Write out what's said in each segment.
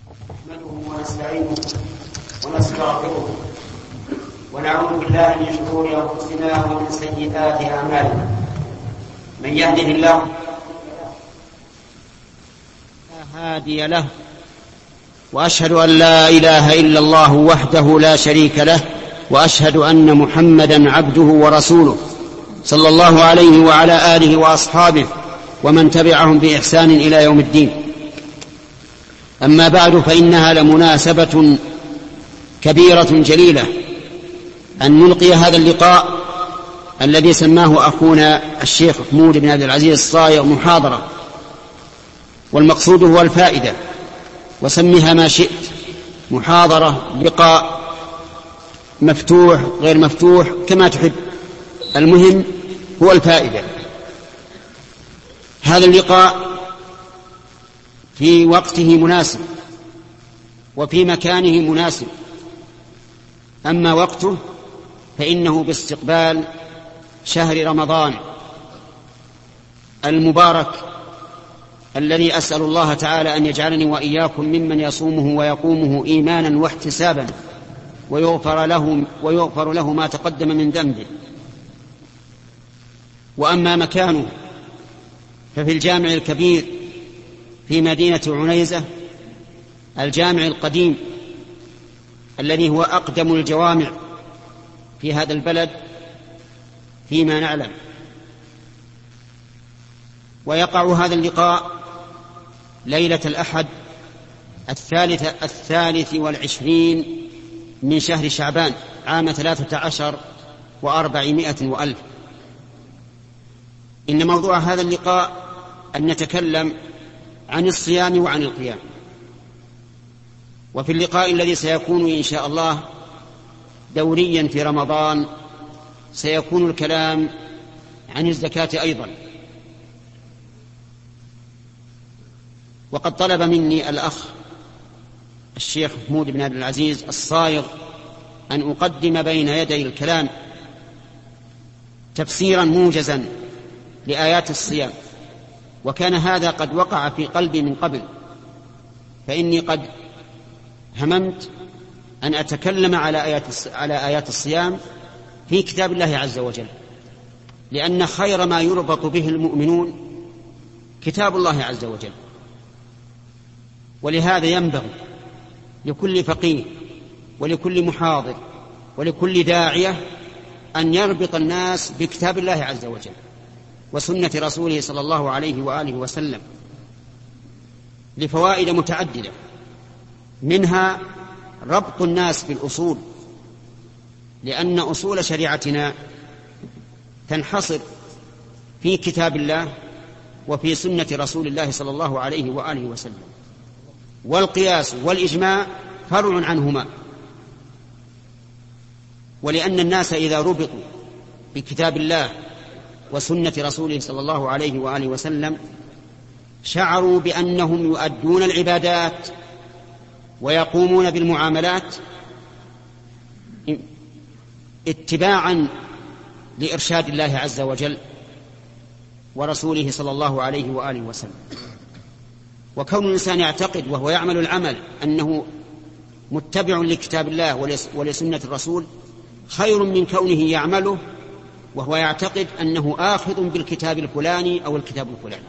نحمده ونستعينه ونستغفره ونعوذ بالله من شرور انفسنا ومن سيئات اعمالنا. من يهده الله لا هادي له، واشهد ان لا اله الا الله وحده لا شريك له، واشهد ان محمدا عبده ورسوله صلى الله عليه وعلى اله واصحابه ومن تبعهم باحسان الى يوم الدين. أما بعد، فإنها لمناسبة كبيرة جليلة أن نلقي هذا اللقاء الذي سماه أخونا الشيخ محمود بن عبد العزيز الصايغ محاضرة، والمقصود هو الفائدة، وسمها ما شئت، محاضرة، لقاء، مفتوح، غير مفتوح، كما تحب، المهم هو الفائدة. هذا اللقاء في وقته مناسب وفي مكانه مناسب. أما وقته فإنه باستقبال شهر رمضان المبارك، الذي أسأل الله تعالى أن يجعلني وإياكم ممن يصومه ويقومه إيمانا واحتسابا ويغفر له ما تقدم من ذنبه. وأما مكانه ففي الجامع الكبير في مدينة عنيزة، الجامع القديم الذي هو أقدم الجوامع في هذا البلد فيما نعلم. ويقع هذا اللقاء ليلة الأحد 23 من شهر شعبان عام 13 و400 وألف. إن موضوع هذا اللقاء أن نتكلم عن الصيام وعن القيام. وفي اللقاء الذي سيكون إن شاء الله دوريا في رمضان سيكون الكلام عن الزكاة أيضا. وقد طلب مني الأخ الشيخ محمود بن عبد العزيز الصايغ أن أقدم بين يدي الكلام تفسيرا موجزا لآيات الصيام، وكان هذا قد وقع في قلبي من قبل، فإني قد هممت أن أتكلم على آيات الصيام في كتاب الله عز وجل، لأن خير ما يربط به المؤمنون كتاب الله عز وجل. ولهذا ينبغي لكل فقيه ولكل محاضر ولكل داعية أن يربط الناس بكتاب الله عز وجل وسنة رسوله صلى الله عليه وآله وسلم، لفوائد متعددة، منها ربط الناس بالأصول، لأن أصول شريعتنا تنحصر في كتاب الله وفي سنة رسول الله صلى الله عليه وآله وسلم، والقياس والإجماع فرع عنهما. ولأن الناس إذا ربطوا بكتاب الله وسنة رسوله صلى الله عليه وآله وسلم شعروا بأنهم يؤدون العبادات ويقومون بالمعاملات اتباعا لإرشاد الله عز وجل ورسوله صلى الله عليه وآله وسلم. وكون الإنسان يعتقد وهو يعمل العمل أنه متبع لكتاب الله ولسنة الرسول خير من كونه يعمله وهو يعتقد أنه آخذ بالكتاب الفلاني أو الكتاب الفلاني.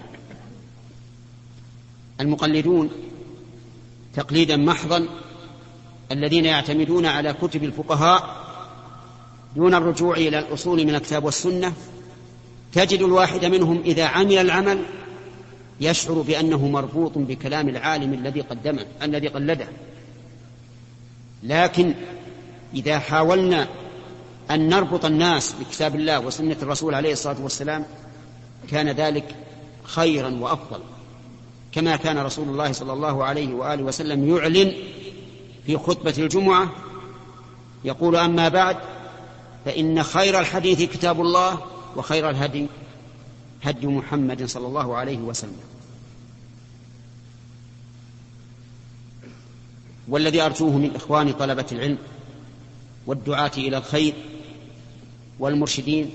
المقلدون تقليدا محضا الذين يعتمدون على كتب الفقهاء دون الرجوع إلى الأصول من الكتاب والسنة، تجد الواحد منهم إذا عمل العمل يشعر بأنه مربوط بكلام العالم الذي قلده. لكن إذا حاولنا أن نربط الناس بكتاب الله وسنة الرسول عليه الصلاة والسلام كان ذلك خيرا وأفضل، كما كان رسول الله صلى الله عليه وآله وسلم يعلن في خطبة الجمعة يقول: أما بعد فإن خير الحديث كتاب الله وخير الهدي هدي محمد صلى الله عليه وسلم. والذي أرجوه من إخواني طلبة العلم والدعاة إلى الخير والمرشدين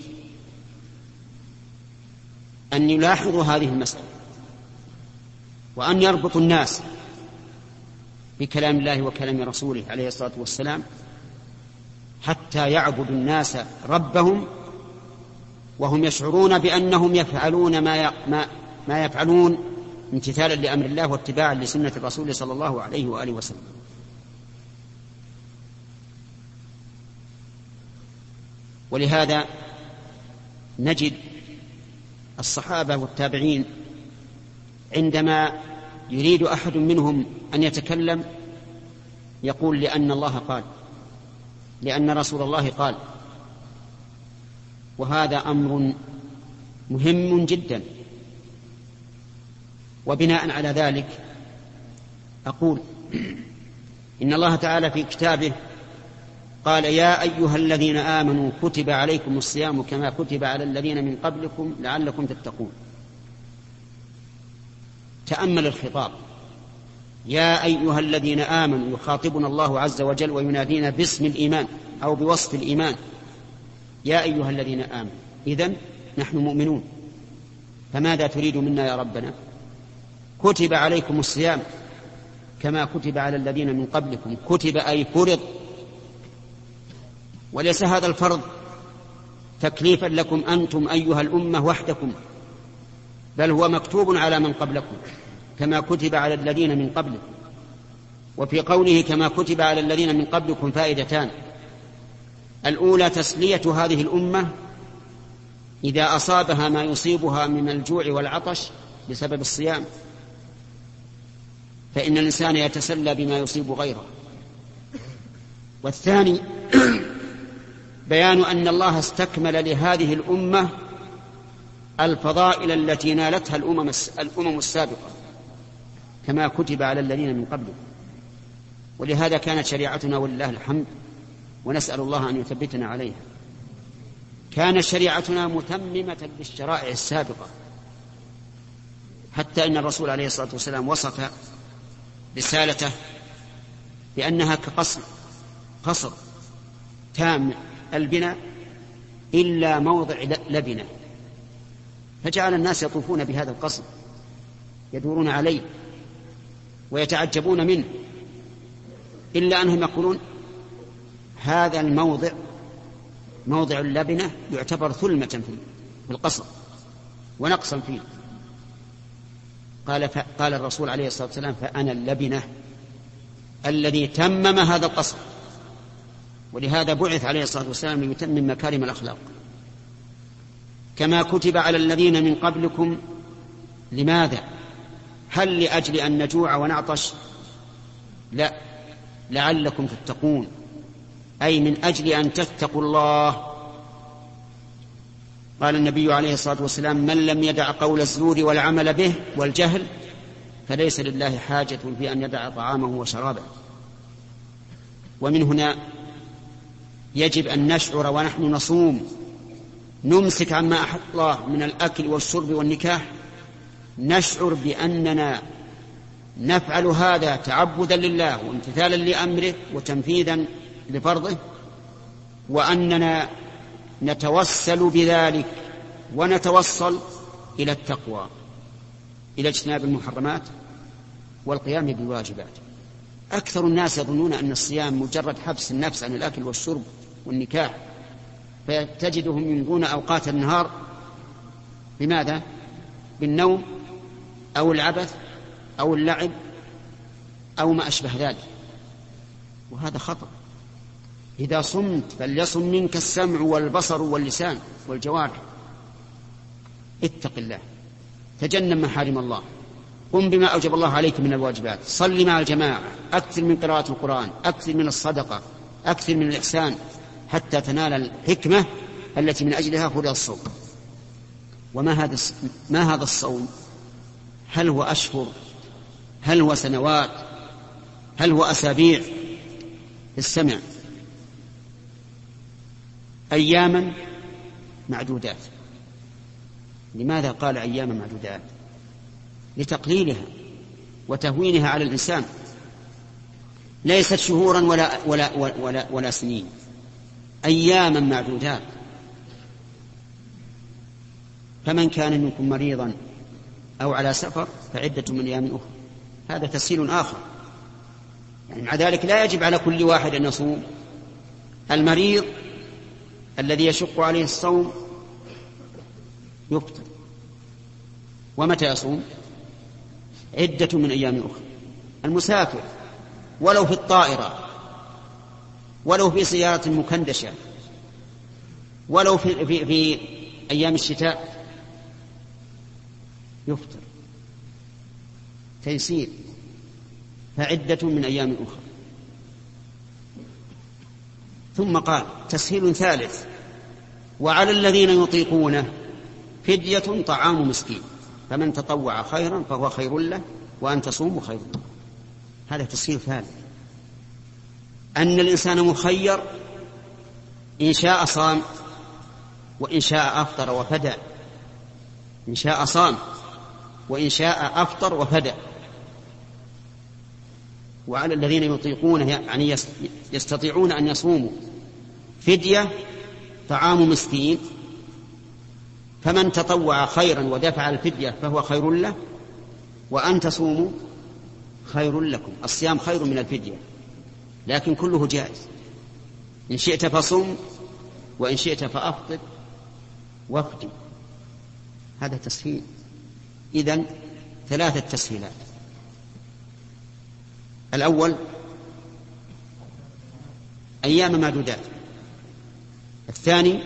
أن يلاحظوا هذه المسألة، وأن يربطوا الناس بكلام الله وكلام رسوله عليه الصلاة والسلام حتى يعبدوا الناس ربهم وهم يشعرون بأنهم يفعلون ما يفعلون امتثالا لأمر الله واتباعا لسنة الرسول صلى الله عليه وآله وسلم. ولهذا نجد الصحابة والتابعين عندما يريد أحد منهم أن يتكلم يقول لأن الله قال، لأن رسول الله قال. وهذا أمر مهم جدا. وبناء على ذلك أقول إن الله تعالى في كتابه قال: يا أيها الذين آمنوا كتب عليكم الصيام كما كتب على الذين من قبلكم لعلكم تتقون. تأمل الخطاب: يا أيها الذين آمنوا، يخاطبنا الله عز وجل وينادينا باسم الإيمان أو بوصف الإيمان، يا أيها الذين آمنوا. إذن نحن مؤمنون، فماذا تريد منا يا ربنا؟ كتب عليكم الصيام كما كتب على الذين من قبلكم. كتب أي فرض، وليس هذا الفرض تكليفا لكم أنتم أيها الأمة وحدكم، بل هو مكتوب على من قبلكم كما كتب على الذين من قبلكم. وفي قوله كما كتب على الذين من قبلكم فائدتان: الأولى تسلية هذه الأمة إذا أصابها ما يصيبها من الجوع والعطش بسبب الصيام، فإن الإنسان يتسلى بما يصيب غيره. والثاني بيان أن الله استكمل لهذه الأمة الفضائل التي نالتها الأمم السابقة كما كتب على الذين من قبله. ولهذا كانت شريعتنا ولله الحمد، ونسأل الله أن يثبتنا عليها، كانت شريعتنا متممة للشرائع السابقة، حتى إن الرسول عليه الصلاة والسلام وصف رسالته بأنها قصر تام البناء إلا موضع لبنة، فجعل الناس يطوفون بهذا القصر يدورون عليه ويتعجبون منه، إلا أنهم يقولون هذا الموضع موضع اللبنة يعتبر ثلمة في القصر ونقصا فيه. قال الرسول عليه الصلاة والسلام: فأنا اللبنة الذي تمم هذا القصر. ولهذا بعث عليه الصلاة والسلام ليتمم مكارم الأخلاق. كما كتب على الذين من قبلكم. لماذا؟ هل لأجل أن نجوع ونعطش؟ لا، لعلكم تتقون، أي من أجل أن تتقوا الله. قال النبي عليه الصلاة والسلام: من لم يدع قول الزور والعمل به والجهل فليس لله حاجة في أن يدع طعامه وشرابه. ومن هنا يجب أن نشعر ونحن نصوم، نمسك عما أحل الله من الأكل والشرب والنكاح، نشعر بأننا نفعل هذا تعبدا لله وامتثالا لأمره وتنفيذا لفرضه، وأننا نتوسل بذلك ونتوصل إلى التقوى، إلى اجتناب المحرمات والقيام بالواجبات. أكثر الناس يظنون أن الصيام مجرد حبس النفس عن الأكل والشرب والنكاح، فتجدهم يمضون أوقات النهار بماذا؟ بالنوم أو العبث أو اللعب أو ما أشبه ذلك، وهذا خطأ. إذا صمت فليصم منك السمع والبصر واللسان والجوارح. اتق الله، تجنب محارم الله، قم بما أوجب الله عليك من الواجبات، صل مع الجماعة، أكثر من قراءة القرآن، أكثر من الصدقة، أكثر من الإحسان، حتى تنال الحكمة التي من أجلها فرض الصوم. ما هذا الصوم؟ هل هو أشهر؟ هل هو سنوات؟ هل هو أسابيع؟ استمع: أياما معدودات. لماذا قال أياما معدودات؟ لتقليلها وتهوينها على الإنسان، ليست شهورا ولا سنين، أياما معدودات. فمن كان منكم مريضا أو على سفر فعدة من أيام أخرى. هذا تسهيل آخر، يعني مع ذلك لا يجب على كل واحد أن يصوم. المريض الذي يشق عليه الصوم يفطر. ومتى يصوم؟ عدة من أيام أخرى. المسافر ولو في الطائرة، ولو في سيارة مكندشة، ولو في أيام الشتاء يفطر. تيسير، فعدة من أيام أخرى. ثم قال تسهيل ثالث: وعلى الذين يطيقونه فدية طعام مسكين، فمن تطوع خيرا فهو خير له وأن تصوموا خير له. هذا تسهيل ثالث، أن الإنسان مخير، إن شاء صام وإن شاء أفطر وفدى، إن شاء صام وإن شاء أفطر وفدى. وعلى الذين يطيقونه يعني يستطيعون أن يصوموا فدية طعام مسكين، فمن تطوع خيرا ودفع الفدية فهو خير له وأن تصوموا خير لكم. الصيام خير من الفدية، لكن كله جائز. إن شئت فصم وإن شئت فأفطر وافدي. هذا تسهيل. إذن 3 تسهيلات: الأول أيام معدودات، الثاني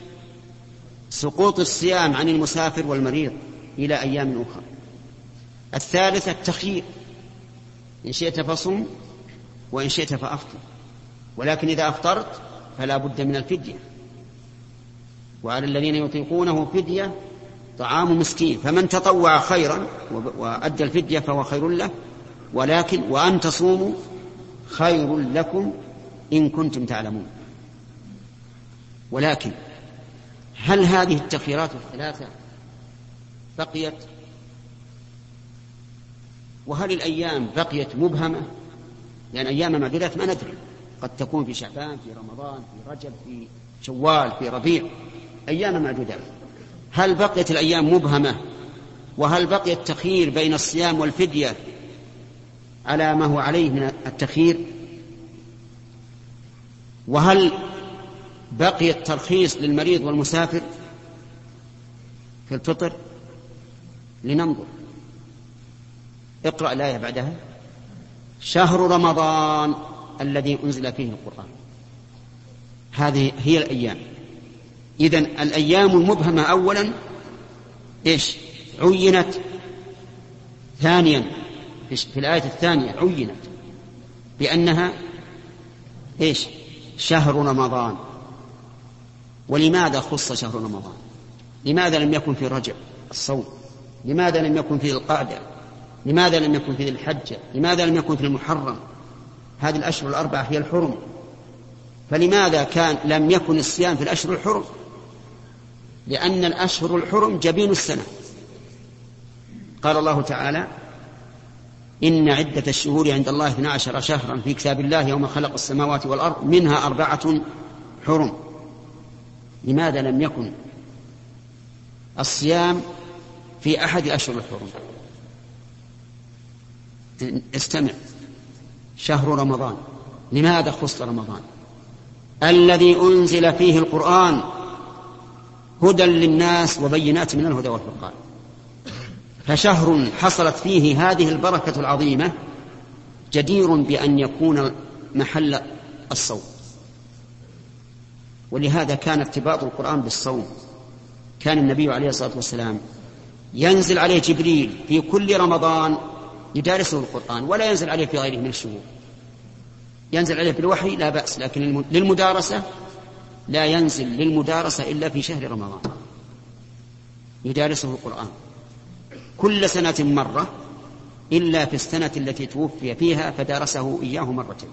سقوط الصيام عن المسافر والمريض إلى أيام أخرى، الثالث التخيير: إن شئت فصم وإن شئت فأفطر، ولكن إذا أفطرت فلا بد من الفدية. وعلى الذين يطيقونه فدية طعام مسكين، فمن تطوع خيرا وأدى الفدية فهو خير له، ولكن وأن تصوموا خير لكم إن كنتم تعلمون. ولكن هل هذه التخييرات الثلاثة بقيت؟ وهل الأيام بقيت مبهمة؟ لأن أيام معدودات ما ندري، قد تكون في شعبان، في رمضان، في رجب، في شوال، في ربيع، أيام معدودات. هل بقيت الأيام مبهمة؟ وهل بقي التخيير بين الصيام والفدية على ما هو عليه من التخيير؟ وهل بقي الترخيص للمريض والمسافر في الفطر؟ لننظر. اقرأ الآية بعدها: شهر رمضان الذي أنزل فيه القرآن. هذه هي الأيام. إذن الأيام المبهمة أولا إيش؟ عينت. ثانيا في الآية الثانية عينت بأنها إيش؟ شهر رمضان. ولماذا خص شهر رمضان؟ لماذا لم يكن في رجب الصوم؟ لماذا لم يكن في القعدة؟ لماذا لم يكن في الحجة؟ لماذا لم يكن في المحرم؟ هذه الأشهر الأربعة هي الحرم، فلماذا لم يكن الصيام في الأشهر الحرم؟ لأن الأشهر الحرم جبين السنة. قال الله تعالى: إن عدة الشهور عند الله 12 شهرا في كتاب الله يوم خلق السماوات والأرض منها 4 حرم. لماذا لم يكن الصيام في أحد أشهر الحرم؟ استمع: شهر رمضان. لماذا خص رمضان؟ الذي أنزل فيه القرآن هدى للناس وبينات من الهدى والفرقان. فشهر حصلت فيه هذه البركة العظيمة جدير بأن يكون محل الصوم. ولهذا كان ارتباط القرآن بالصوم. كان النبي عليه الصلاة والسلام ينزل عليه جبريل في كل رمضان يدارسه القرآن، ولا ينزل عليه في غيره من الشهور. ينزل عليه بالوحي لا بأس، لكن للمدارسة لا ينزل للمدارسة إلا في شهر رمضان. يدارسه القرآن كل سنة مرة إلا في السنة التي توفي فيها فدارسه إياه مرتين.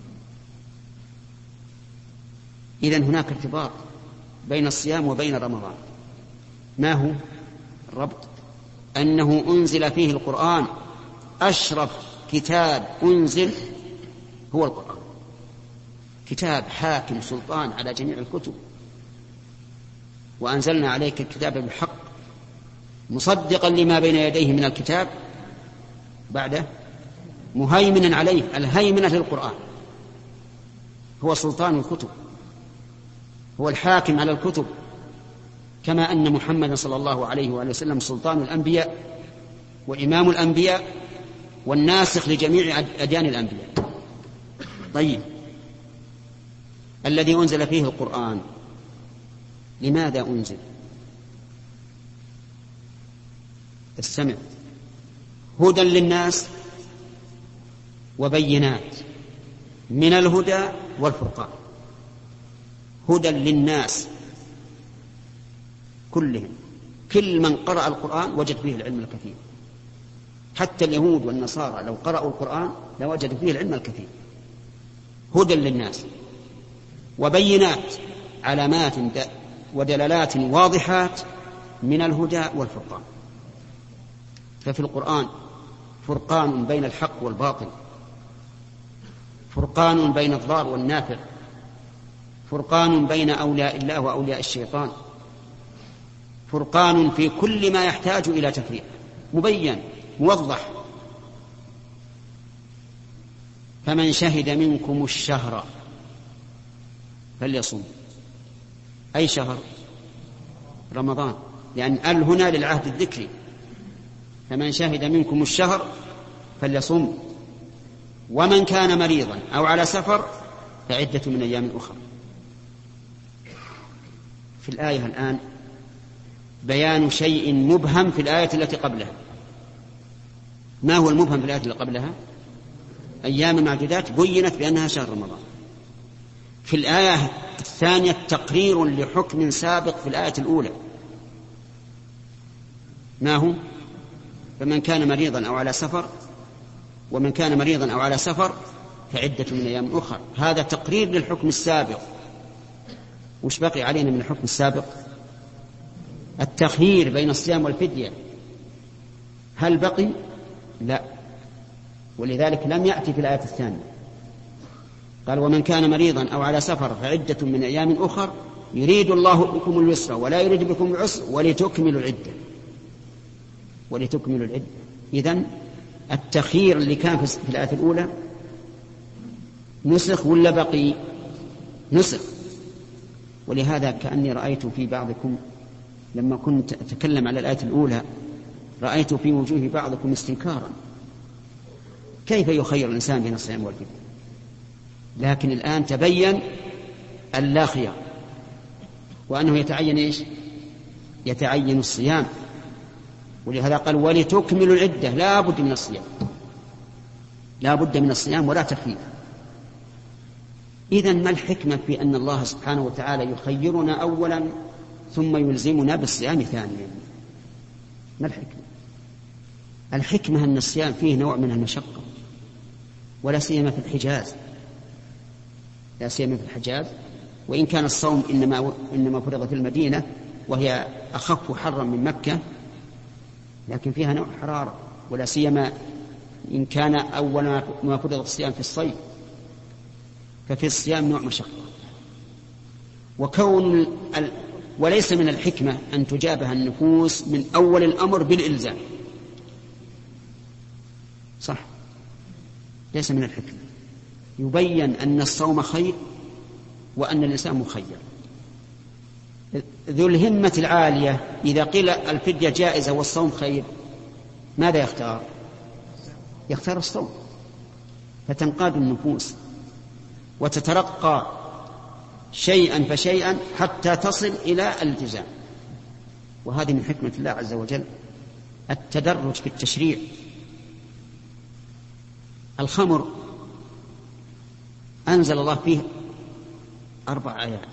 إذن هناك ارتباط بين الصيام وبين رمضان. ما هو الربط؟ أنه أنزل فيه القرآن. أشرف كتاب أنزل هو القرآن، كتاب حاكم سلطان على جميع الكتب. وأنزلنا عليك الكتاب بالحق مصدقا لما بين يديه من الكتاب بعده مهيمنا عليه. الهيمنة للقرآن، هو سلطان الكتب، هو الحاكم على الكتب، كما أن محمد صلى الله عليه وآله وسلم سلطان الأنبياء وإمام الأنبياء والناسخ لجميع أديان الأنبياء. طيب، الذي أنزل فيه القرآن لماذا أنزل؟ استمع: هدى للناس وبينات من الهدى والفرقان. هدى للناس كلهم، كل من قرأ القرآن وجد فيه العلم الكثير، حتى اليهود والنصارى لو قرأوا القرآن لوجدوا فيه العلم الكثير. هدى للناس وبينات، علامات ودلالات واضحات من الهدى والفرقان. ففي القرآن فرقان بين الحق والباطل، فرقان بين الضار والنافع، فرقان بين أولياء الله وأولياء الشيطان، فرقان في كل ما يحتاج إلى تفريق، مبين موضح. فمن شهد منكم الشهر فليصم. أي شهر؟ رمضان، لأن هنا للعهد الذكري. فمن شهد منكم الشهر فليصم، ومن كان مريضا أو على سفر فعدة من أيام أخرى. في الآية الآن بيان شيء مبهم في الآية التي قبلها. ما هو المبهم في الآية التي قبلها؟ أيام معدودات بينت بأنها شهر رمضان. في الآية الثانية تقرير لحكم سابق في الآية الأولى. ما هو؟ فمن كان مريضا أو على سفر، ومن كان مريضا أو على سفر فعدة من أيام أخرى. هذا تقرير للحكم السابق. وش بقي علينا من الحكم السابق؟ التخيير بين الصيام والفدية. هل بقي؟ لا، ولذلك لم يأتي في الآية الثانية. قال: ومن كان مريضا أو على سفر فعدة من أيام أخر يريد الله بكم اليسر ولا يريد بكم العسر ولتكملوا العدة. ولتكملوا العدة. إذن التخيير اللي كان في الآية الأولى نسخ ولا بقي؟ نسخ. ولهذا كأني رأيت في بعضكم لما كنت أتكلم على الآية الأولى رأيت في وجوه بعضكم استنكارا، كيف يخير الإنسان بين الصيام والفدية؟ لكن الآن تبين اللا خيار، وأنه يتعين إيش؟ يتعين الصيام. ولهذا قال: ولتكملوا العدة. لا بد من الصيام، لا بد من الصيام ولا تخفيف. إذن ما الحكمة في أن الله سبحانه وتعالى يخيرنا أولا ثم يلزمنا بالصيام ثانيا؟ ما الحكمة؟ الحكمة أن الصيام فيه نوع من المشقة، ولا سيما في الحجاز، لا سيما في الحجاز. وإن كان الصوم إنما فرض في المدينة وهي أخف حرا من مكة، لكن فيها نوع حرارة، ولا سيما إن كان أول ما فرض الصيام في الصيف، ففي الصيام نوع مشقة. وليس من الحكمة أن تجابه النفوس من أول الأمر بالإلزام، صح؟ ليس من الحكمة. يبين أن الصوم خير وأن الإنسان مخير. ذو الهمة العالية إذا قيل الفدية جائزة والصوم خير ماذا يختار؟ يختار الصوم، فتنقاد النفوس وتترقى شيئا فشيئا حتى تصل إلى الالتزام. وهذه من حكمة الله عز وجل التدرج في التشريع. الخمر أنزل الله فيه 4 آيات،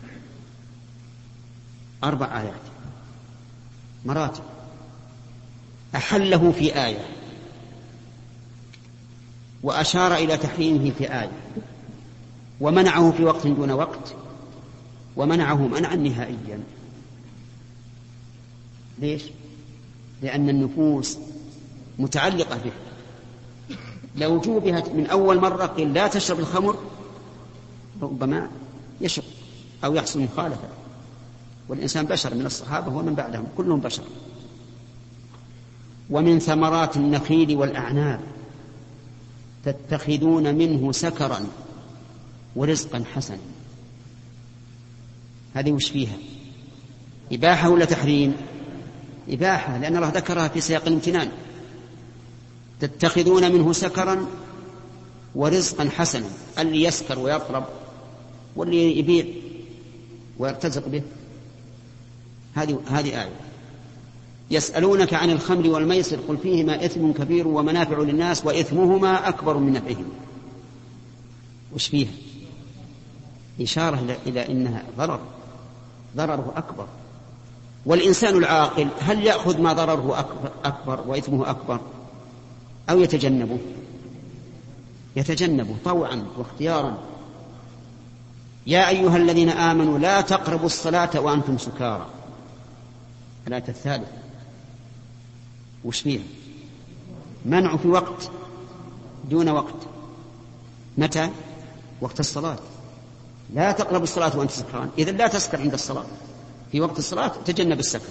4 آيات مراتب. أحله في آية، وأشار إلى تحريمه في آية، ومنعه في وقت دون وقت، ومنعه منعا نهائيا. ليش؟ لأن النفوس متعلقة به. لو جوبهت من أول مرة قيل لا تشرب الخمر ربما يشرب أو يحصل مخالفة. والإنسان بشر، من الصحابة ومن بعدهم كلهم بشر. ومن ثمرات النخيل والأعناب تتخذون منه سكرا ورزقا حسنا. هذه وش فيها؟ إباحة ولا تحريم؟ إباحة، لأن الله ذكرها في سياق الامتنان. تتخذون منه سكرا ورزقا حسنا، اللي يسكر ويطرب واللي يبيع ويرتزق به. هذه آية. يسألونك عن الخمر والميسر قل فيهما إثم كبير ومنافع للناس وإثمهما أكبر من نفعهما. وش فيها؟ إشارة إلى إنها ضرره أكبر. والإنسان العاقل هل يأخذ ما ضرره أكبر وإثمه أكبر أو يتجنبه؟ يتجنبه طوعا واختيارا. يا أيها الذين آمنوا لا تقربوا الصلاة وأنتم سكارى. الآية الثالثة وش فيها؟ منع في وقت دون وقت. متى؟ وقت الصلاة. لا تقربوا الصلاة وأنتم سكران، إذن لا تسكر عند الصلاة. في وقت الصلاة تجنب السكر.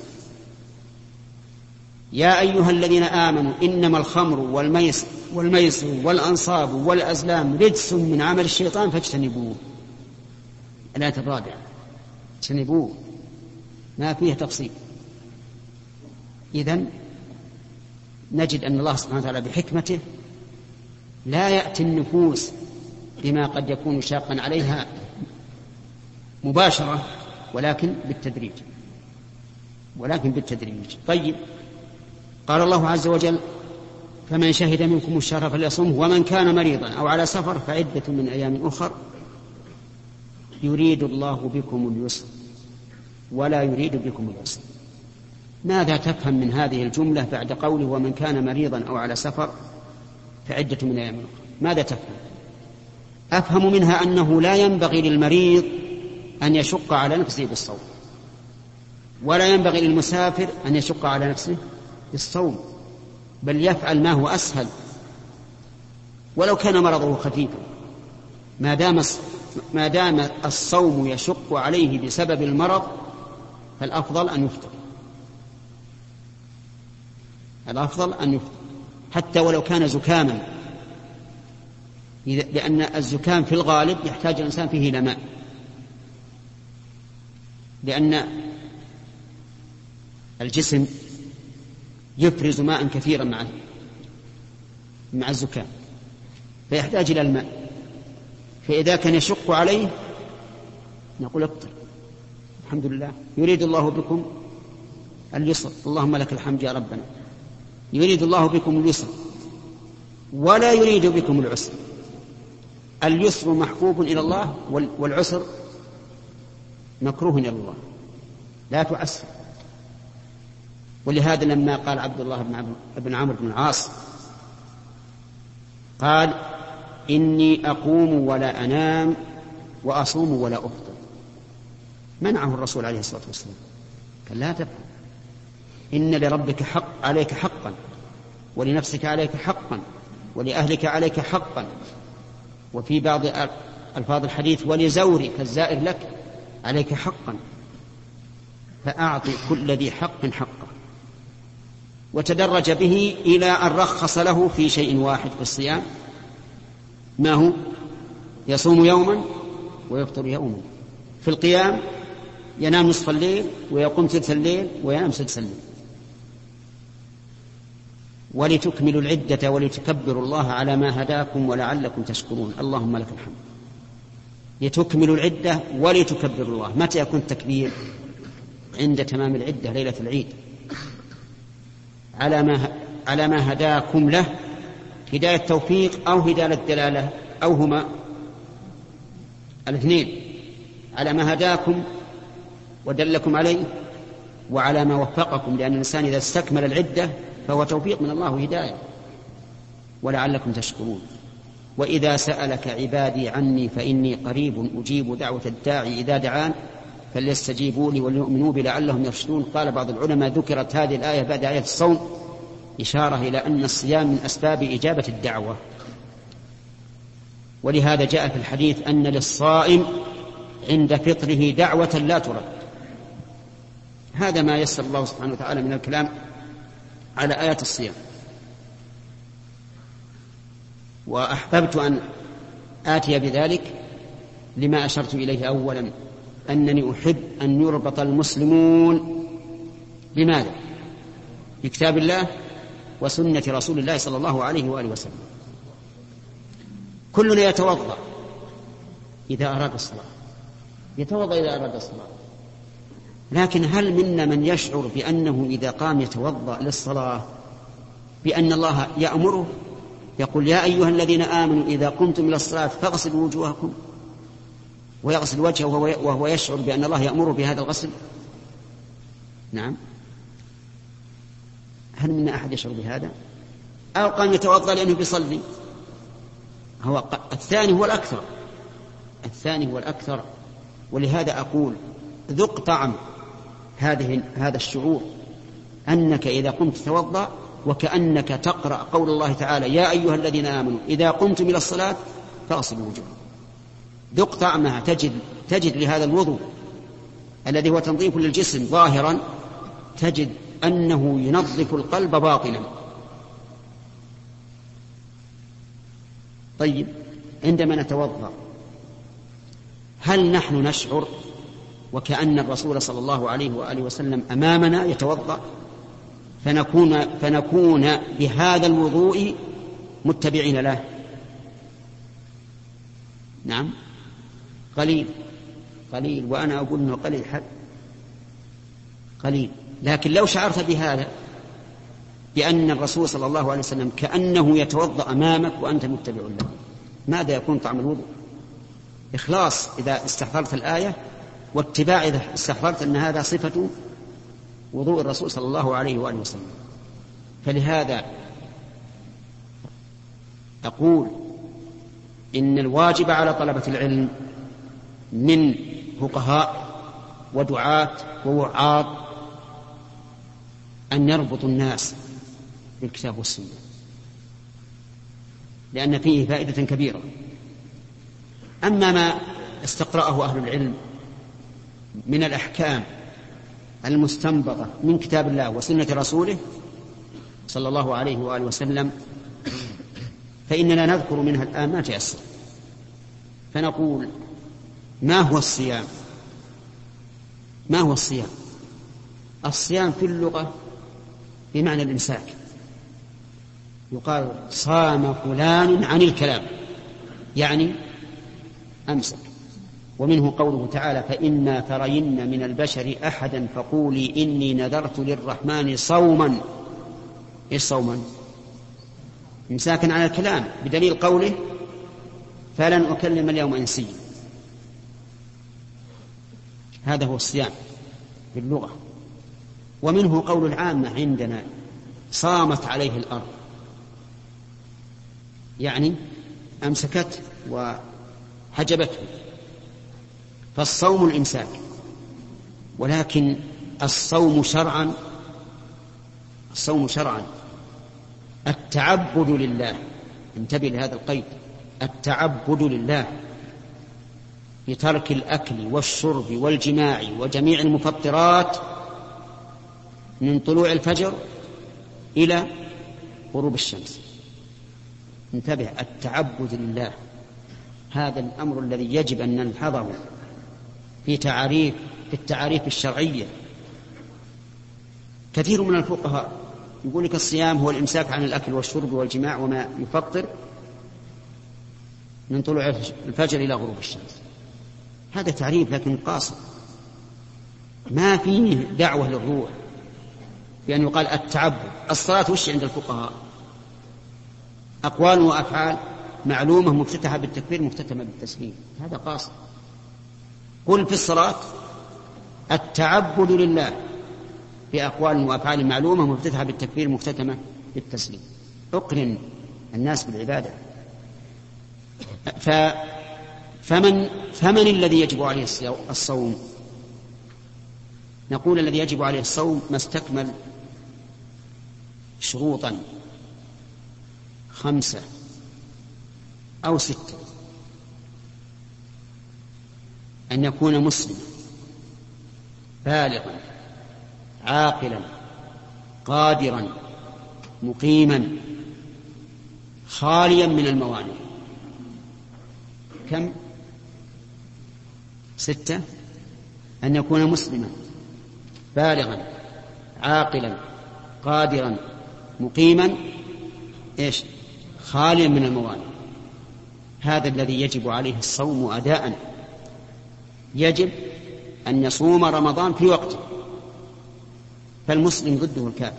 يا أيها الذين آمنوا إنما الخمر والميسر والأنصاب والأزلام رجس من عمل الشيطان فاجتنبوه. الآية الرابعة اجتنبوه، ما فيه تفصيل. إذن نجد أن الله سبحانه وتعالى بحكمته لا يأتي النفوس بما قد يكون شاقا عليها مباشرة، ولكن بالتدريج. طيب، قال الله عز وجل فمن شهد منكم الشهر فليصمه ومن كان مريضا أو على سفر فعدة من أيام أخر يريد الله بكم اليسر ولا يريد بكم العسر. ماذا تفهم من هذه الجملة بعد قوله ومن كان مريضا أو على سفر فعدة من أيام أخر؟ ماذا تفهم؟ أفهم منها أنه لا ينبغي للمريض أن يشق على نفسه بالصوم، ولا ينبغي للمسافر أن يشق على نفسه بالصوم، بل يفعل ما هو أسهل ولو كان مرضه خفيفا. ما دام الصوم يشق عليه بسبب المرض فالأفضل أن يفطر. حتى ولو كان زكاما، لأن الزكام في الغالب يحتاج الإنسان فيه إلى ماء، لأن الجسم يفرز ماء كثيرا مع الزكام فيحتاج إلى الماء. فإذا كان يشق عليه نقول افطر، الحمد لله، يريد الله بكم اليسر، اللهم لك الحمد يا ربنا، يريد الله بكم اليسر ولا يريد بكم العسر. اليسر محبوب إلى الله والعسر مكروه إلى الله، لا تعسر. ولهذا لما قال عبد الله بن عمرو بن العاص قال إني أقوم ولا أنام وأصوم ولا أفطر، منعه الرسول عليه الصلاة والسلام، قال لا تفعل، إن لربك عليك حقا، ولنفسك عليك حقا، ولأهلك عليك حقا، وفي بعض ألفاظ الحديث ولزورك الزائر لك عليك حقا، فأعطي كل ذي حق حقه. وتدرج به إلى أن رخص له في شيء واحد في الصيام، ما هو؟ يصوم يوما ويفطر يوما. في القيام ينام نصف الليل ويقوم ثلث الليل وينام سدس الليل. ولتكملوا العدة ولتكبروا الله على ما هداكم ولعلكم تشكرون، اللهم لك الحمد. لتكملوا العدة ولتكبروا الله. متى يكون التكبير؟ عند تمام العدة ليلة العيد، على ما هداكم له، هداية توفيق أو هداية دلالة أو هما الاثنين، على ما هداكم ودلكم عليه وعلى ما وفقكم، لأن الإنسان إذا استكمل العدة فهو توفيق من الله وهداية. ولعلكم تشكرون. وإذا سألك عبادي عني فإني قريب أجيب دعوة الداعي إذا دعان فليستجيبوا لي وليؤمنوا بي لعلهم يرشدون. قال بعض العلماء ذكرت هذه الآية بعد آية الصوم إشارة إلى أن الصيام من أسباب إجابة الدعوة. ولهذا جاء في الحديث أن للصائم عند فطره دعوة لا ترد. هذا ما يسر الله سبحانه وتعالى من الكلام على آيات الصيام. وأحببت أن آتي بذلك لما أشرت إليه أولا، أنني أحب أن يربط المسلمون بماذا؟ بكتاب الله وسنة رسول الله صلى الله عليه وآله وسلم. كلنا يتوضأ إذا أراد الصلاة، يتوضأ إذا أراد الصلاة، لكن هل منا من يشعر بأنه إذا قام يتوضأ للصلاة بأن الله يأمره يقول يا أيها الذين آمنوا إذا قمتم إلى الصلاة فاغسلوا وجوهكم، ويغسل وجهه وهو يشعر بأن الله يأمره بهذا الغسل؟ نعم. هل منا أحد يشعر بهذا؟ أو قام يتوضأ لأنه بيصلي؟ الثاني هو الأكثر. ولهذا أقول ذق طعم هذا الشعور، أنك إذا قمت تتوضأ وكأنك تقرأ قول الله تعالى يا أيها الذين آمنوا إذا قمتم إلى الصلاة فاغسلوا وجوهكم. ذق طعمها، تجد لهذا الوضوء الذي هو تنظيف للجسم ظاهرا، تجد أنه ينظف القلب باطنا. طيب، عندما نتوضأ هل نحن نشعر وكأن الرسول صلى الله عليه وآله وسلم أمامنا يتوضأ فنكون بهذا الوضوء متبعين له؟ نعم، قليل، وأنا أقول أنه قليل. لكن لو شعرت بهذا، بأن الرسول صلى الله عليه وسلم كأنه يتوضأ أمامك وأنت متبع له، ماذا يكون طعم الوضوء؟ إخلاص إذا استحضرت الآية، واتباع إذا استحضرت أن هذا صفة وضوء الرسول صلى الله عليه وآله وسلم. فلهذا أقول إن الواجب على طلبة العلم من فقهاء ودعاة ووعاظ أن يربطوا الناس بالكتاب والسنة، لأن فيه فائدة كبيرة. أما ما استقرأه أهل العلم من الأحكام المستنبطة من كتاب الله وسنة رسوله صلى الله عليه وآله وسلم فإننا نذكر منها الآن ما تيسر. فنقول ما هو الصيام؟ الصيام في اللغة بمعنى الإمساك، يقال صام فلان عن الكلام، يعني أمسك. ومنه قوله تعالى فإما ترين من البشر أحدا فقولي إني نذرت للرحمن صوما. إيش صوما؟ إمساكا عن الكلام، بدليل قوله فلن أكلم اليوم إنسيا. هذا هو الصيام باللغة. ومنه قول العامة عندنا صامت عليه الأرض، يعني أمسكته وحجبته. فالصوم الإمساك، ولكن الصوم شرعا التعبد لله. انتبه لهذا القيد، التعبد لله بترك الأكل والشرب والجماع وجميع المفطرات من طلوع الفجر إلى غروب الشمس. انتبه، التعبد لله، هذا الأمر الذي يجب أن نلحظه في التعاريف الشرعية. كثير من الفقهاء يقول لك الصيام هو الإمساك عن الأكل والشرب والجماع وما يفطر من طلوع الفجر إلى غروب الشمس. هذا تعريف لكن قاصر، ما فيه دعوة للروح بأن يقال التعبد. الصلاة وش عند الفقهاء؟ أقوال وأفعال معلومة مفتتحة بالتكبير مختتمة بالتسليم، هذا قاصر. قل في الصلاة التعبد لله بأقوال وأفعال معلومة مفتتحة بالتكبير مختتمة بالتسليم. أقرن الناس بالعبادة. فمن الذي يجب عليه الصوم؟ نقول الذي يجب عليه الصوم ما استكمل شروطا 5 أو 6: أن يكون مسلما بالغا عاقلا قادرا مقيما خاليا من الموانع. كم؟ 6. أن يكون مسلما بالغا عاقلا قادرا مقيما خاليا من الموانع. هذا الذي يجب عليه الصوم أداء. يجب أن يصوم رمضان في وقته. فالمسلم ضده الكافر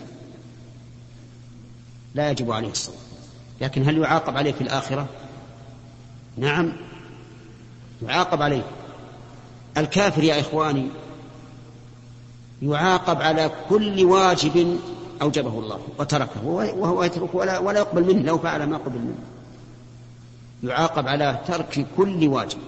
لا يجب عليه الصوم. لكن هل يعاقب عليه في الآخرة؟ نعم يعاقب عليه. الكافر يا إخواني يعاقب على كل واجب أوجبه الله وتركه وهو يترك ولا يقبل منه لو فعل ما قبل منه. يعاقب على ترك كل واجب.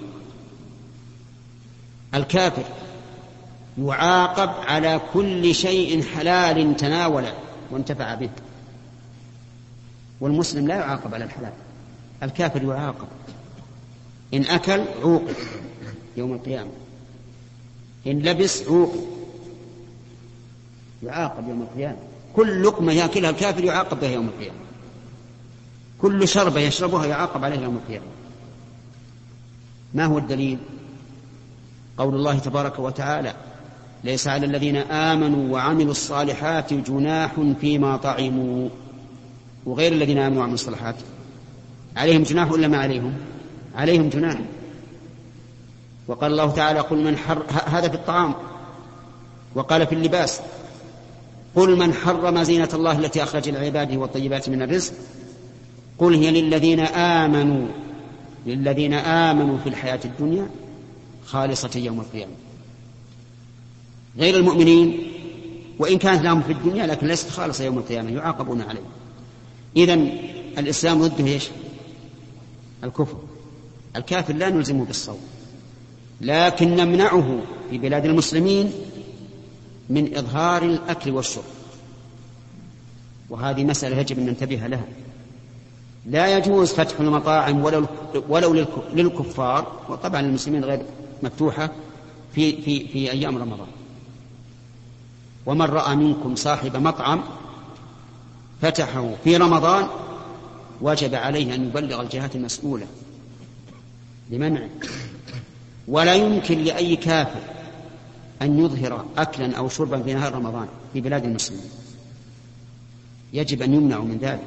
الكافر يعاقب على كل شيء حلال تناوله وانتفع به. والمسلم لا يعاقب على الحلال. الكافر يعاقب إن أكل عوقب يوم القيامة، إن لبس عوقب يعاقب يوم القيامة. كل لقمة يأكلها الكافر يعاقب بها يوم القيامة. كل شربة يشربها يعاقب عليها يوم القيامة. ما هو الدليل؟ قول الله تبارك وتعالى: ليس على الذين آمنوا وعملوا الصالحات جناح فيما طعموا. وغير الذين آمنوا وعملوا الصالحات عليهم جناح ولا ما عليهم؟ عليهم جناح. وقال الله تعالى: قل من هذا في الطعام. وقال في اللباس: قل من حرم زينة الله التي أخرج لعباده والطيبات من الرزق قل هي للذين آمنوا في الحياة الدنيا خالصة يوم القيامة. غير المؤمنين وإن كانت لهم في الدنيا لكن ليست خالصة يوم القيامة يعاقبون عليه. إذن الإسلام ضده الكفر. الكافر لا نلزمه بالصوم، لكن نمنعه في بلاد المسلمين من إظهار الأكل والشرب. وهذه مسألة يجب أن ننتبه لها. لا يجوز فتح المطاعم ولو للكفار، وطبعا المسلمين غير مفتوحة في أيام رمضان. ومن رأى منكم صاحب مطعم فتحه في رمضان وجب عليه أن يبلغ الجهات المسؤولة لمنعه. ولا يمكن لأي كافر أن يظهر أكلا أو شربا في نهار رمضان في بلاد المسلمين. يجب أن يمنعوا من ذلك.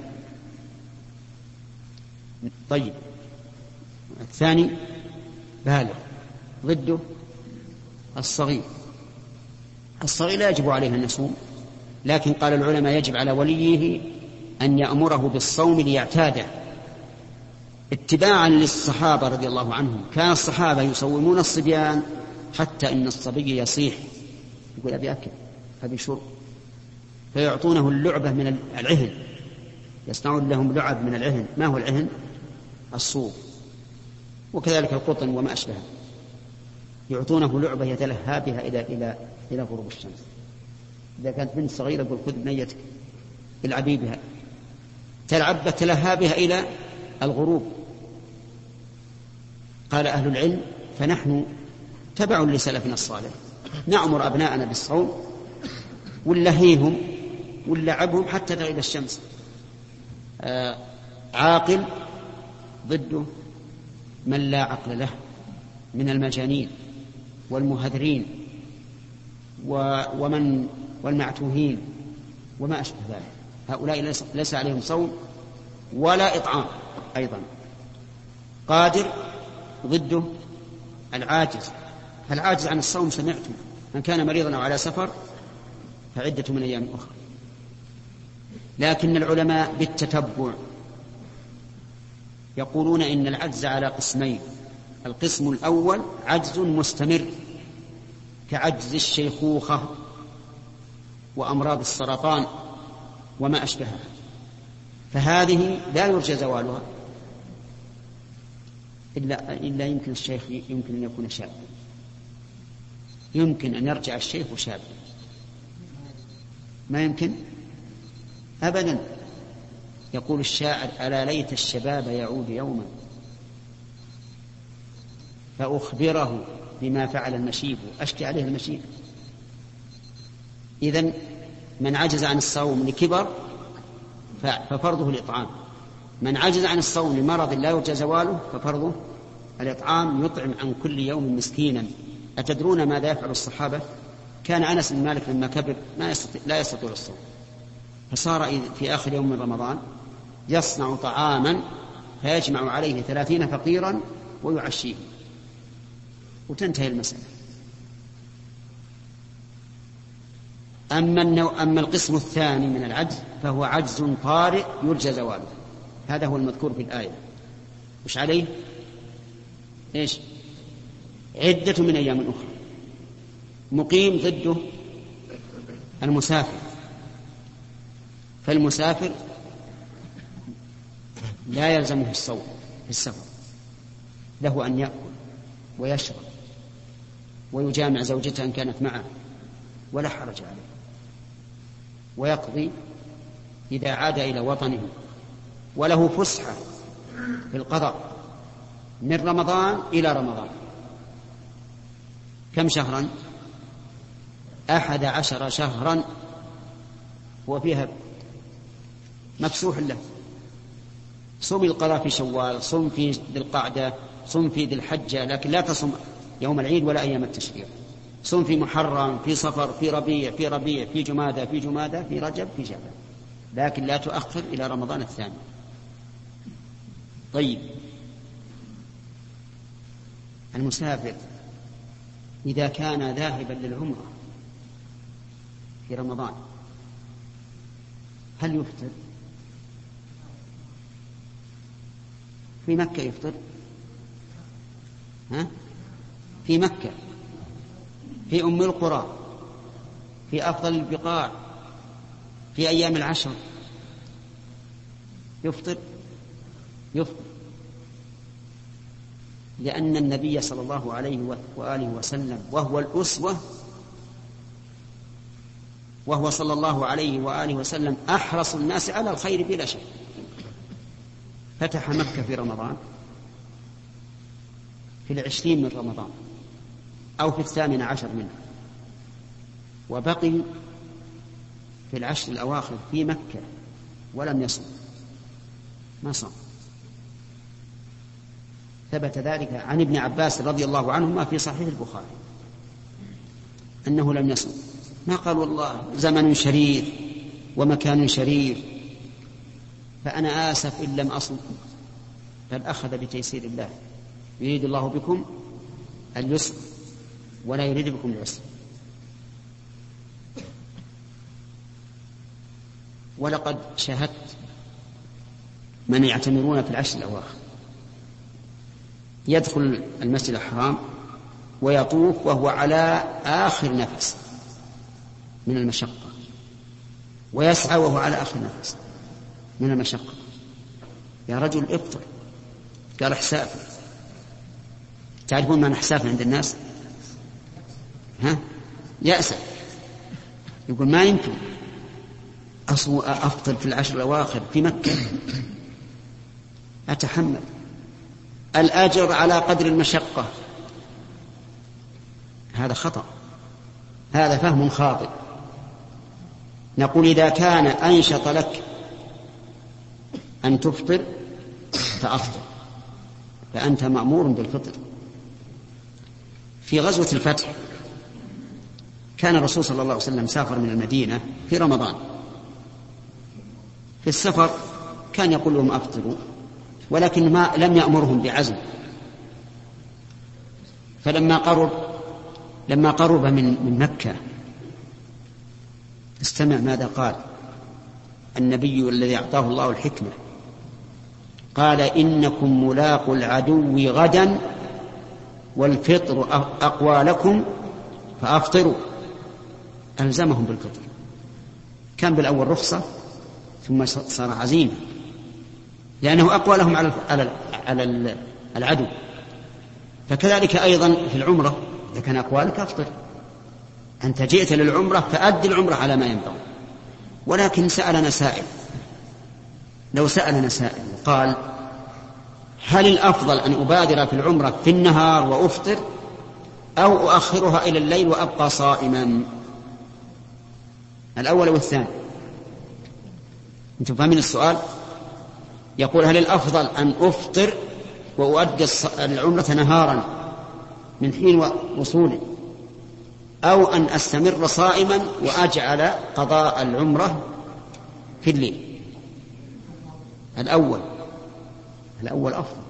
طيب، الثاني بالغ، ضده الصغير. الصغير لا يجب عليه أن يصوم، لكن قال العلماء يجب على وليه أن يأمره بالصوم ليعتاده اتباعا للصحابة رضي الله عنهم. كان الصحابة يصومون الصبيان حتى إن الصبي يصيح يقول أبي أكل أبي شرب، فيعطونه اللعبة من العهن، يصنعون لهم لعب من العهن. ما هو العهن؟ الصوف، وكذلك القطن وما أشبهه. يعطونه لعبة يتلهى بها إلى غروب الشمس. إذا كانت بنت صغيرة يقول خذ بنيتك العبي بها، تلعب تلهى بها إلى الغروب. قال أهل العلم: فنحن تبع لسلفنا الصالح، نأمر أبناءنا بالصوم ونلهيهم ونلعبهم حتى تغيب الشمس. عاقل ضده من لا عقل له من المجانين والمهذرين والمعتوهين وما أشبه ذلك. هؤلاء ليس عليهم صوم ولا إطعام أيضا. قادر ضده العاجز. العاجز عن الصوم سمعتم: من كان مريضا أو على سفر فعدة من أيام أخرى. لكن العلماء بالتتبع يقولون إن العجز على قسمين: القسم الأول عجز مستمر كعجز الشيخوخة وأمراض السرطان وما أشبهها، فهذه لا يرجى زوالها إلا يمكن الشيخ يمكن أن يكون شابا، يمكن أن يرجع الشيخ شابا. ما يمكن أبدا. يقول الشاعر: ألا ليت الشباب يعود يوما فأخبره بما فعل المشيب، أشكي عليه المشيب. إذن من عجز عن الصوم لكبر ففرضه الإطعام، من عجز عن الصوم لمرض لا يرجى زواله ففرضه الإطعام، يطعم عن كل يوم مسكينا. أتدرون ماذا يفعل الصحابة؟ كان أنس بن مالك لما كبر لا يستطيع الصوم، فصار في آخر يوم من رمضان يصنع طعاما فيجمع عليه 30 فقيرا ويعشيه وتنتهي المسألة. أما القسم الثاني من العجز فهو عجز طارئ يرجى زواله، هذا هو المذكور في الآية. وش عليه؟ إيش؟ عدة من أيام أخرى. مقيم ضده المسافر، فالمسافر لا يلزمه الصوم في السفر، له أن يأكل ويشرب ويجامع زوجته إن كانت معه ولا حرج عليه، ويقضي إذا عاد إلى وطنه، وله فسحة في القضاء من رمضان إلى رمضان. كم شهرا؟ 11 شهرا هو فيها مفسوح له. صم القضاء في شوال، صم في ذي القعدة، صم في ذي الحجة، لكن لا تصم يوم العيد ولا أيام التشريق. صم في محرم، في صفر، في ربيع، في جمادى، في رجب، في شعبان، لكن لا تؤخر إلى رمضان الثاني. طيب، المسافر إذا كان ذاهبا للعمرة في رمضان هل يفطر؟ في مكة يفطر؟ في مكة، في أم القرى، في أفضل البقاع، في أيام العشر يفطر، لأن النبي صلى الله عليه وآله وسلم وهو الأسوة، وهو صلى الله عليه وآله وسلم أحرص الناس على الخير بلا شك. فتح مكة في رمضان، في 20 من رمضان أو في 18 منه، وبقي في 10 الأواخر في مكة ولم يصم، ما صام. ثبت ذلك عن ابن عباس رضي الله عنهما في صحيح البخاري أنه لم يصم. ما قال والله زمن شرير ومكان شرير فأنا آسف إن لم أصم، بل أخذ بتيسير الله، يريد الله بكم اليسر ولا يريد بكم العسر. ولقد شاهدت من يعتمرون في 10 الأواخر يدخل المسجد الحرام ويطوف وهو على آخر نفس من المشقة، ويسعى وهو على آخر نفس من المشقة. يا رجل افطر، قال احسافر. تعرفون ما نحسافر عند الناس؟ يأسف، يقول ما يمكن أفطر في 10 الأواخر في مكة، أتحمل الأجر على قدر المشقة. هذا خطأ، هذا فهم خاطئ. نقول إذا كان أنشط لك أن تفطر فأفطر، فأنت مأمور بالفطر. في غزوة الفتح كان الرسول صلى الله عليه وسلم سافر من المدينة في رمضان، في السفر كان يقول لهم أفطروا، ولكن ما لم يأمرهم بعزم. فلما قرب من مكة استمع ماذا قال النبي الذي أعطاه الله الحكمة. قال إنكم ملاقوا العدو غدا والفطر أقوى لكم فأفطروا. ألزمهم بالفطر، كان بالأول رخصة ثم صار عزيمة، لأنه أقوى لهم على العدو. فكذلك أيضا في العمرة، إذا كان أقوى لك أفطر. أنت جئت للعمرة فأدي العمرة على ما ينبغي. ولكن سألنا سائل، لو سألنا سائل قال هل الأفضل أن أبادر في العمرة في النهار وأفطر أو أؤخرها إلى الليل وأبقى صائما؟ الأول والثاني، أنتم فاهمين السؤال؟ يقول هل الأفضل أن أفطر وأؤدي العمرة نهارا من حين وصوله، أو أن أستمر صائما وأجعل قضاء العمرة في الليل؟ الأول أفضل،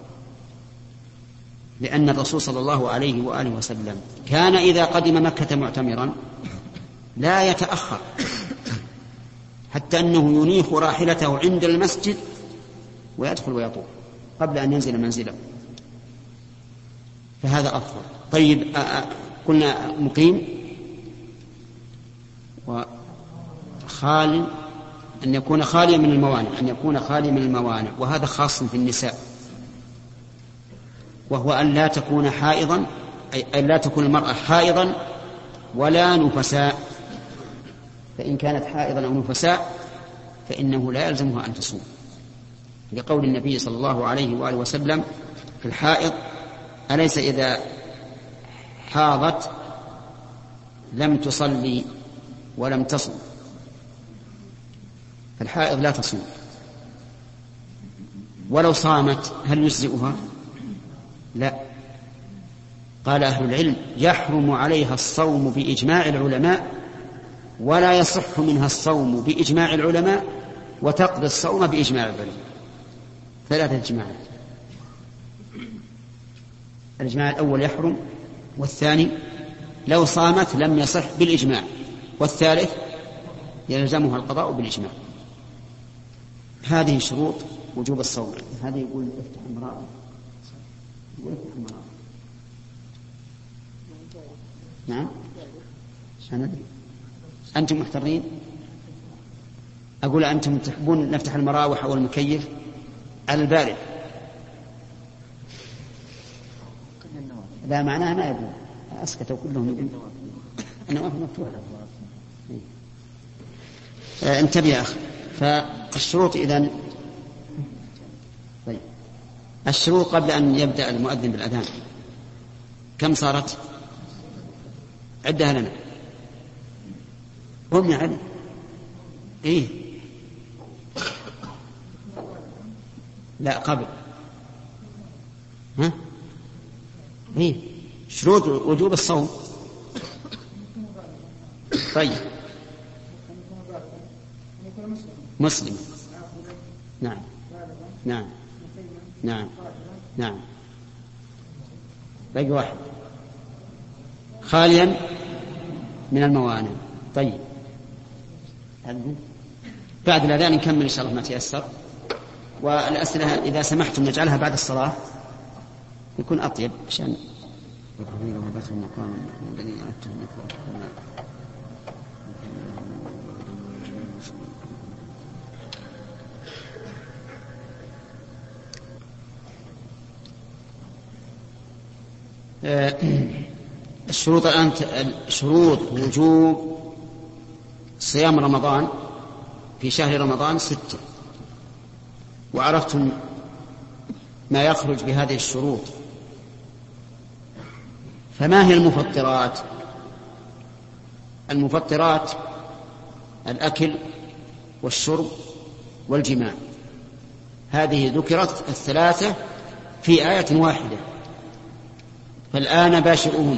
لأن الرسول صلى الله عليه وآله وسلم كان إذا قدم مكة معتمرا لا يتأخر حتى أنه ينيخ راحلته عند المسجد ويدخل ويطوف قبل أن ينزل منزله، فهذا أفضل. طيب قلنا مقيم وخال، أن يكون خاليا من الموانع، وهذا خاص في النساء، وهو أن لا تكون حائضا، أي لا تكون المرأة حائضا ولا نفساء، فإن كانت حائضا أو نفساء فإنه لا يلزمها أن تصوم، لقول النبي صلى الله عليه وآله وسلم في الحائض: أليس إذا حاضت لم تصلي ولم تصم؟ فالحائض لا تصوم، ولو صامت هل يجزئها؟ لا. قال أهل العلم: يحرم عليها الصوم بإجماع العلماء، ولا يصح منها الصوم بإجماع العلماء، وتقضي الصوم بإجماع العلماء. 3 إجماعات: الإجماع الأول يحرم، والثاني لو صامت لم يصح بالإجماع، والثالث يلزمها القضاء بالإجماع. هذه شروط وجوب الصوم. هذا يقول افتح المراءة، نعم سندري. أنتم محترين؟ أقول أنتم تحبون نفتح المراوح أو المكيف على البارد؟ لا، معناها ما يبون، أسكتوا كلهم. النوافذ مفتوحة. انتبه يا أخي. فالشروط إذن، طيب الشروط قبل أن يبدأ المؤذن بالأذان كم صارت؟ عدها لنا. قم يا علي. إيه لا قبل. ها إيه شروط وجوب الصوم. طيب مسلم. نعم نعم نعم نعم. باقي واحد: خاليا من الموانع. طيب بعد الأذان نكمل إن شاء الله ما تيسر، والأسئلة إذا سمحتم نجعلها بعد الصلاة يكون أطيب عشان الشروط الآن. شروط وجوب صيام رمضان في شهر رمضان 6، وعرفتم ما يخرج بهذه الشروط. فما هي المفطرات؟ المفطرات الأكل والشرب والجماع، هذه ذكرت 3 في آية واحدة. فالآن باشرون.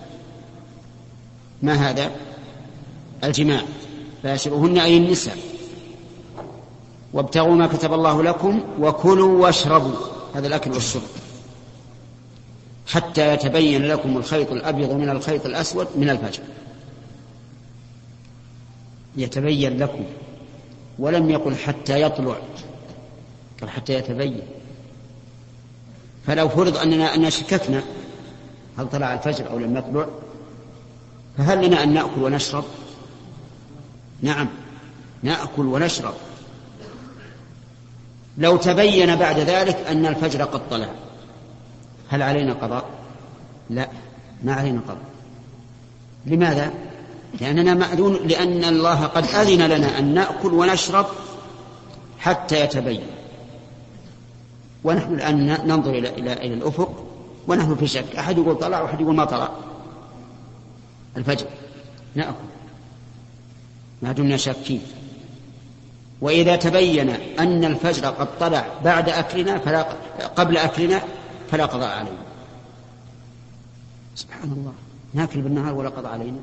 ما هذا؟ الجماع. باشرهن أي النساء. وابتغوا ما كتب الله لكم وكلوا واشربوا، هذا الأكل والشرب، حتى يتبين لكم الخيط الأبيض من الخيط الأسود من الفجر. يتبين لكم، ولم يقل حتى يطلع، قال حتى يتبين. فلو فرض أننا شككنا هل طلع الفجر أو لم يطلع، فهل لنا أن نأكل ونشرب؟ نعم نأكل ونشرب. لو تبين بعد ذلك أن الفجر قد طلع، هل علينا قضاء؟ لا، ما علينا قضاء. لماذا؟ لأننا مأذون، لأن الله قد أذن لنا أن نأكل ونشرب حتى يتبين. ونحن الآن ننظر إلى الأفق ونحن في شك، أحد يقول طلع وأحد يقول ما طلع الفجر، نأكل ما دمنا شاكين. وإذا تبين أن الفجر قد طلع بعد أكلنا قبل أكلنا فلا قضاء علينا. سبحان الله، ناكل بالنهار ولا قضاء علينا.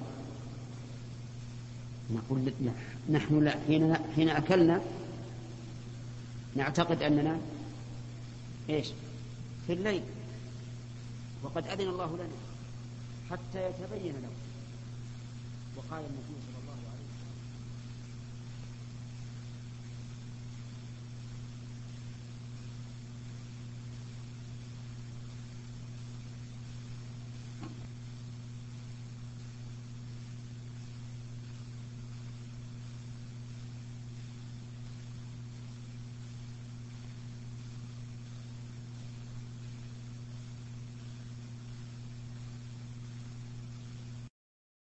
نقول نحن حين أكلنا نعتقد أننا إيش في الليل، وقد أذن الله لنا حتى يتبين له. وقال النبي